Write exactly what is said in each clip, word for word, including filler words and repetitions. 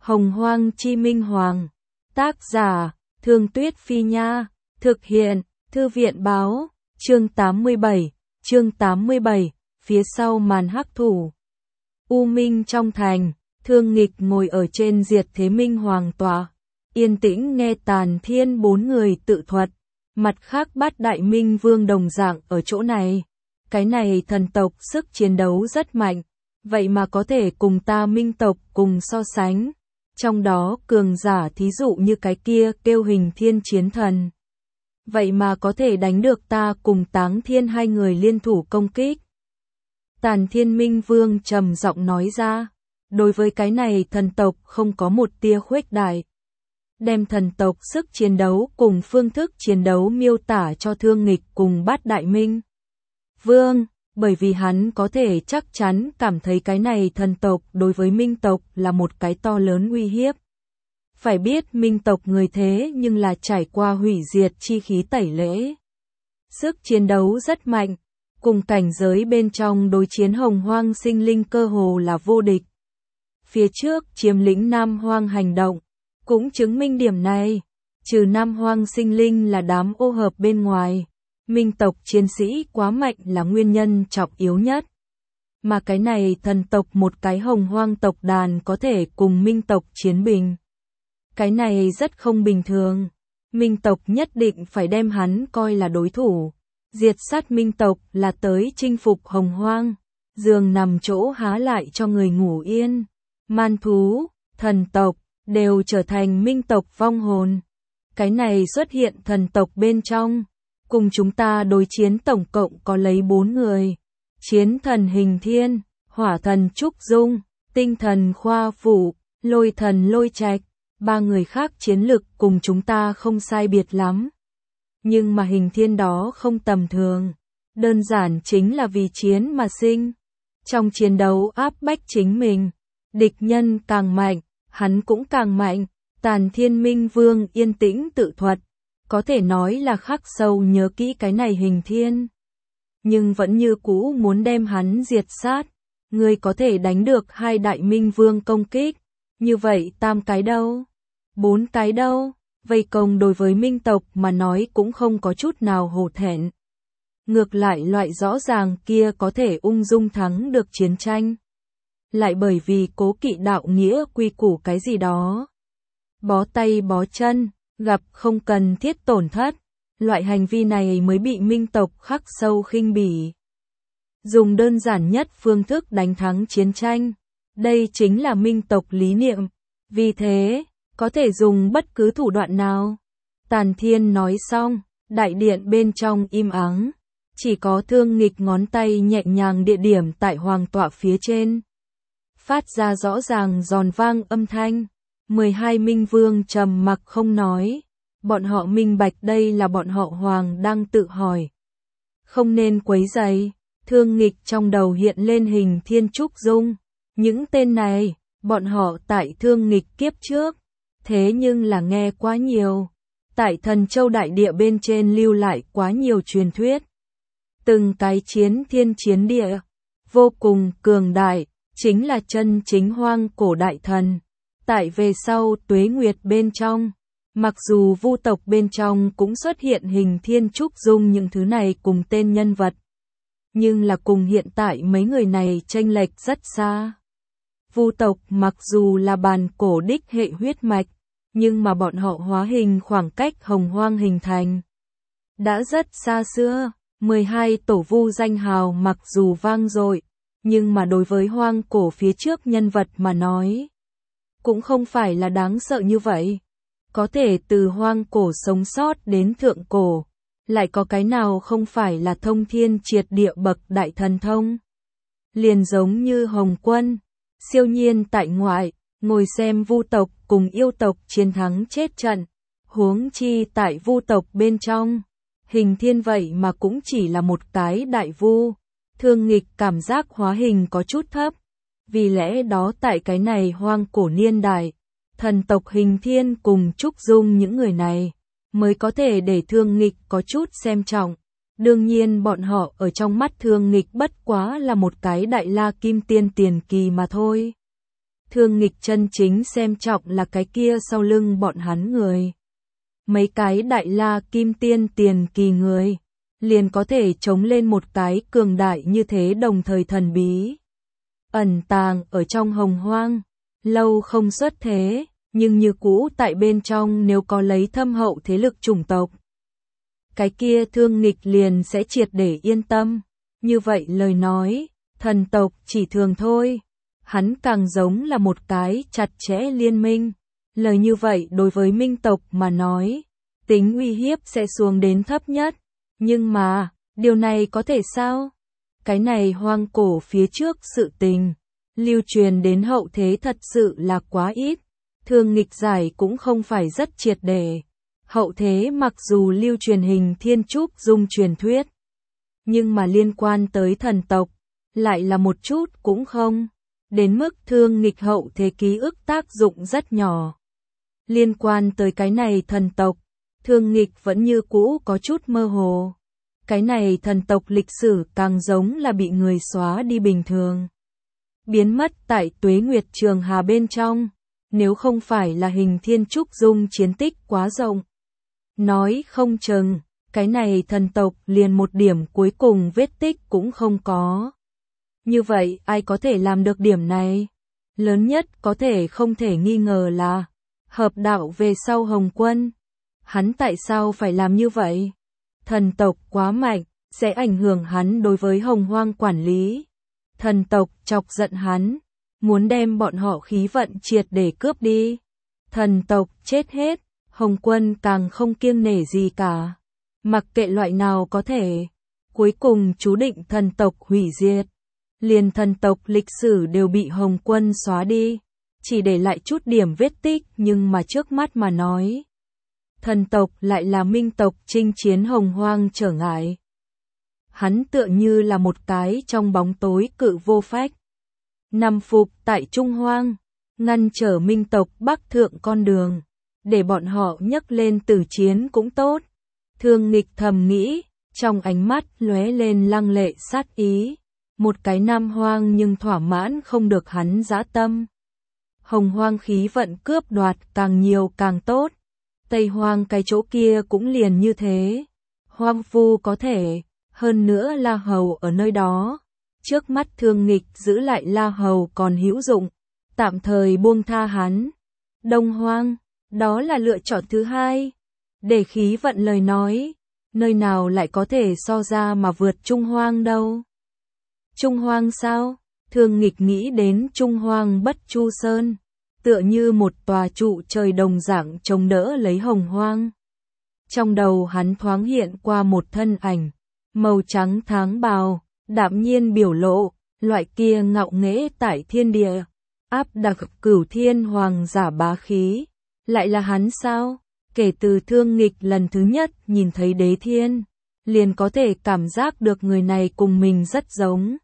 Hồng Hoang Chi Minh Hoàng. Tác giả, Thương Tuyết Phi Nha. Thực hiện, Thư viện Báo. Chương tám mươi bảy. Chương tám mươi bảy. Phía sau màn hắc thủ. U Minh trong thành, Thương Nghịch ngồi ở trên Diệt Thế Minh Hoàng tọa, yên tĩnh nghe Tàn Thiên bốn người tự thuật. Mặt khác Bát Đại Minh Vương đồng dạng ở chỗ này. Cái này thần tộc sức chiến đấu rất mạnh, vậy mà có thể cùng ta Minh tộc cùng so sánh. Trong đó cường giả thí dụ như cái kia kêu Hình Thiên Chiến Thần, vậy mà có thể đánh được ta cùng Táng Thiên hai người liên thủ công kích. Tàn Thiên Minh Vương trầm giọng nói ra, đối với cái này thần tộc không có một tia khuếch đại. Đem thần tộc sức chiến đấu cùng phương thức chiến đấu miêu tả cho Thương Nghịch cùng Bát Đại Minh Vương, bởi vì hắn có thể chắc chắn cảm thấy cái này thần tộc đối với Minh tộc là một cái to lớn uy hiếp. Phải biết Minh tộc người thế nhưng là trải qua hủy diệt chi khí tẩy lễ. Sức chiến đấu rất mạnh, cùng cảnh giới bên trong đối chiến Hồng Hoang sinh linh cơ hồ là vô địch. Phía trước chiếm lĩnh Nam Hoang hành động cũng chứng minh điểm này, trừ Nam Hoang sinh linh là đám ô hợp bên ngoài, Minh tộc chiến sĩ quá mạnh là nguyên nhân trọng yếu nhất. Mà cái này thần tộc một cái Hồng Hoang tộc đàn có thể cùng Minh tộc chiến bình. Cái này rất không bình thường, Minh tộc nhất định phải đem hắn coi là đối thủ. Diệt sát Minh tộc là tới chinh phục Hồng Hoang, giường nằm chỗ há lại cho người ngủ yên. Man thú, thần tộc đều trở thành Minh tộc vong hồn. Cái này xuất hiện thần tộc bên trong, cùng chúng ta đối chiến tổng cộng có lấy bốn người. Chiến thần Hình Thiên, hỏa thần Trúc Dung, tinh thần Khoa Phủ, lôi thần Lôi Trạch. Ba người khác chiến lực cùng chúng ta không sai biệt lắm. Nhưng mà Hình Thiên đó không tầm thường, đơn giản chính là vì chiến mà sinh. Trong chiến đấu áp bách chính mình, địch nhân càng mạnh, hắn cũng càng mạnh. Tàn Thiên Minh Vương yên tĩnh tự thuật, có thể nói là khắc sâu nhớ kỹ cái này Hình Thiên. Nhưng vẫn như cũ muốn đem hắn diệt sát. Người có thể đánh được hai Đại Minh Vương công kích, như vậy tam cái đâu? Bốn cái đâu? Vây công đối với Minh tộc mà nói cũng không có chút nào hổ thẹn. Ngược lại loại rõ ràng kia có thể ung dung thắng được chiến tranh. Lại bởi vì cố kỵ đạo nghĩa quy củ cái gì đó. Bó tay bó chân, gặp không cần thiết tổn thất. Loại hành vi này mới bị Minh tộc khắc sâu khinh bỉ. Dùng đơn giản nhất phương thức đánh thắng chiến tranh. Đây chính là Minh tộc lý niệm. Vì thế, có thể dùng bất cứ thủ đoạn nào. Tàn Thiên nói xong, đại điện bên trong im ắng. Chỉ có Thương Nghịch ngón tay nhẹ nhàng địa điểm tại hoàng tọa phía trên. Phát ra rõ ràng giòn vang âm thanh. mười hai Minh Vương trầm mặc không nói. Bọn họ minh bạch đây là bọn họ hoàng đang tự hỏi. Không nên quấy rầy. Thương Nghịch trong đầu hiện lên Hình Thiên Trúc Dung. Những tên này, bọn họ tại Thương Nghịch kiếp trước. Thế nhưng là nghe quá nhiều. Tại Thần Châu Đại Địa bên trên lưu lại quá nhiều truyền thuyết. Từng cái chiến thiên chiến địa, vô cùng cường đại, chính là chân chính hoang cổ đại thần. Tại về sau tuế nguyệt bên trong, mặc dù vu tộc bên trong cũng xuất hiện Hình Thiên Trúc Dung những thứ này cùng tên nhân vật. Nhưng là cùng hiện tại mấy người này chênh lệch rất xa. Vu tộc mặc dù là bàn cổ đích hệ huyết mạch, nhưng mà bọn họ hóa hình khoảng cách Hồng Hoang hình thành đã rất xa xưa. mười hai tổ vu danh hào mặc dù vang dội, nhưng mà đối với hoang cổ phía trước nhân vật mà nói, cũng không phải là đáng sợ như vậy. Có thể từ hoang cổ sống sót đến thượng cổ, lại có cái nào không phải là thông thiên triệt địa bậc đại thần thông. Liền giống như Hồng Quân, siêu nhiên tại ngoại, ngồi xem vu tộc cùng yêu tộc chiến thắng chết trận, huống chi tại vu tộc bên trong. Hình Thiên vậy mà cũng chỉ là một cái đại vu. Thương Nghịch cảm giác hóa hình có chút thấp. Vì lẽ đó tại cái này hoang cổ niên đại, thần tộc Hình Thiên cùng Trúc Dung những người này mới có thể để Thương Nghịch có chút xem trọng. Đương nhiên bọn họ ở trong mắt Thương Nghịch bất quá là một cái đại la kim tiên tiền kỳ mà thôi. Thương Nghịch chân chính xem trọng là cái kia sau lưng bọn hắn người. Mấy cái đại la kim tiên tiền kỳ người, liền có thể chống lên một cái cường đại như thế đồng thời thần bí. Ẩn tàng ở trong hồng hoang, lâu không xuất thế, nhưng như cũ tại bên trong nếu có lấy thâm hậu thế lực chủng tộc. Cái kia Thương Nghịch liền sẽ triệt để yên tâm. Như vậy lời nói, thần tộc chỉ thường thôi. Hắn càng giống là một cái chặt chẽ liên minh. Lời như vậy đối với minh tộc mà nói, tính uy hiếp sẽ xuống đến thấp nhất. Nhưng mà, điều này có thể sao? Cái này hoang cổ phía trước sự tình, lưu truyền đến hậu thế thật sự là quá ít. Thương Nghịch giải cũng không phải rất triệt để. Hậu thế mặc dù lưu truyền hình thiên trúc dung truyền thuyết, nhưng mà liên quan tới thần tộc, lại là một chút cũng không. Đến mức Thương Nghịch hậu thế ký ức tác dụng rất nhỏ. Liên quan tới cái này thần tộc, Thương Nghịch vẫn như cũ có chút mơ hồ. Cái này thần tộc lịch sử càng giống là bị người xóa đi bình thường. Biến mất tại Tuế Nguyệt Trường Hà bên trong, nếu không phải là hình thiên trúc dung chiến tích quá rộng. Nói không chừng, cái này thần tộc liền một điểm cuối cùng vết tích cũng không có. Như vậy ai có thể làm được điểm này? Lớn nhất có thể không thể nghi ngờ là hợp đạo về sau Hồng Quân. Hắn tại sao phải làm như vậy? Thần tộc quá mạnh, sẽ ảnh hưởng hắn đối với hồng hoang quản lý. Thần tộc chọc giận hắn, muốn đem bọn họ khí vận triệt để cướp đi. Thần tộc chết hết, Hồng Quân càng không kiêng nể gì cả. Mặc kệ loại nào có thể, cuối cùng chú định thần tộc hủy diệt. Liền thần tộc lịch sử đều bị Hồng Quân xóa đi, chỉ để lại chút điểm vết tích, nhưng mà trước mắt mà nói, thần tộc lại là minh tộc chinh chiến hồng hoang trở ngại. Hắn tựa như là một cái trong bóng tối cự vô phách, nằm phục tại Trung Hoang, ngăn trở minh tộc bắc thượng con đường, để bọn họ nhấc lên tử chiến cũng tốt. Thương Nghịch thầm nghĩ, trong ánh mắt lóe lên lăng lệ sát ý. Một cái nam hoang nhưng thỏa mãn không được hắn dã tâm. Hồng hoang khí vận cướp đoạt càng nhiều càng tốt. Tây hoang cái chỗ kia cũng liền như thế. Hoang vu có thể, hơn nữa La Hầu ở nơi đó. Trước mắt Thương Nghịch giữ lại La Hầu còn hữu dụng, tạm thời buông tha hắn. Đông hoang, đó là lựa chọn thứ hai. Để khí vận lời nói, nơi nào lại có thể so ra mà vượt Trung Hoang đâu. Trung Hoang sao? Thương Nghịch nghĩ đến Trung Hoang Bất Chu Sơn, tựa như một tòa trụ trời đồng dạng chống đỡ lấy hồng hoang. Trong đầu hắn thoáng hiện qua một thân ảnh, màu trắng tháng bào, đạm nhiên biểu lộ, loại kia ngạo nghễ tại thiên địa, áp đặc cửu thiên hoàng giả bá khí. Lại là hắn sao? Kể từ Thương Nghịch lần thứ nhất nhìn thấy Đế Thiên, liền có thể cảm giác được người này cùng mình rất giống.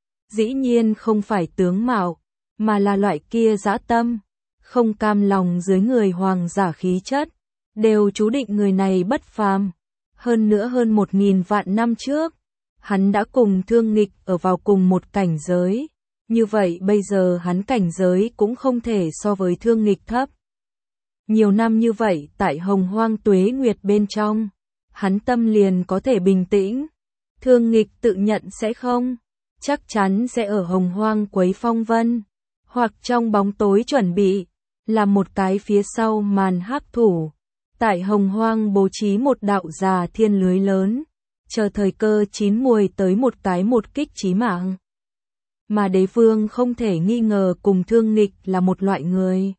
Dĩ nhiên không phải tướng mạo, mà là loại kia dã tâm, không cam lòng dưới người hoàng giả khí chất, đều chú định người này bất phàm. Hơn nữa hơn một nghìn vạn năm trước, hắn đã cùng Thương Nghịch ở vào cùng một cảnh giới, như vậy bây giờ hắn cảnh giới cũng không thể so với Thương Nghịch thấp. Nhiều năm như vậy tại hồng hoang tuế nguyệt bên trong, hắn tâm liền có thể bình tĩnh. Thương Nghịch tự nhận sẽ không, chắc chắn sẽ ở hồng hoang quấy phong vân, hoặc trong bóng tối chuẩn bị, là một cái phía sau màn hắc thủ. Tại hồng hoang bố trí một đạo già thiên lưới lớn, chờ thời cơ chín muồi tới một cái một kích chí mạng. Mà Đế Vương không thể nghi ngờ cùng Thương Nghịch là một loại người.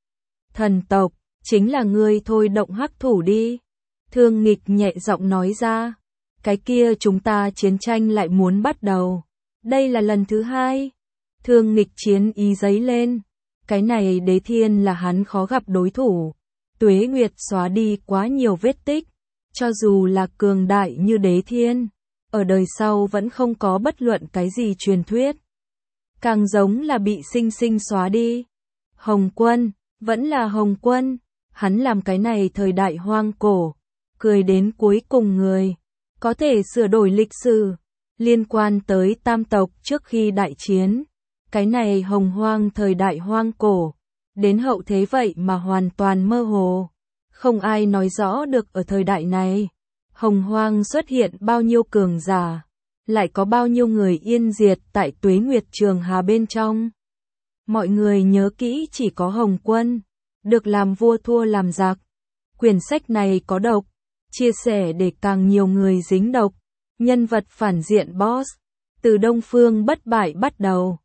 Thần tộc, chính là ngươi thôi động hắc thủ đi. Thương Nghịch nhẹ giọng nói ra, cái kia chúng ta chiến tranh lại muốn bắt đầu. Đây là lần thứ hai. Thương Nghịch chiến ý dấy lên. Cái này Đế Thiên là hắn khó gặp đối thủ. Tuế Nguyệt xóa đi quá nhiều vết tích. Cho dù là cường đại như Đế Thiên, ở đời sau vẫn không có bất luận cái gì truyền thuyết. Càng giống là bị sinh sinh xóa đi. Hồng Quân, vẫn là Hồng Quân. Hắn làm cái này thời đại hoang cổ, cười đến cuối cùng người. Có thể sửa đổi lịch sử. Liên quan tới tam tộc trước khi đại chiến, Cái này hồng hoang thời đại hoang cổ, đến hậu thế vậy mà hoàn toàn mơ hồ. Không ai nói rõ được ở thời đại này, hồng hoang xuất hiện bao nhiêu cường giả, lại có bao nhiêu người yên diệt tại Tuế Nguyệt Trường Hà bên trong. Mọi người nhớ kỹ chỉ có Hồng Quân, được làm vua thua làm giặc. Quyển sách này có độc, chia sẻ để càng nhiều người dính độc. Nhân vật phản diện boss, từ Đông Phương bất bại bắt đầu.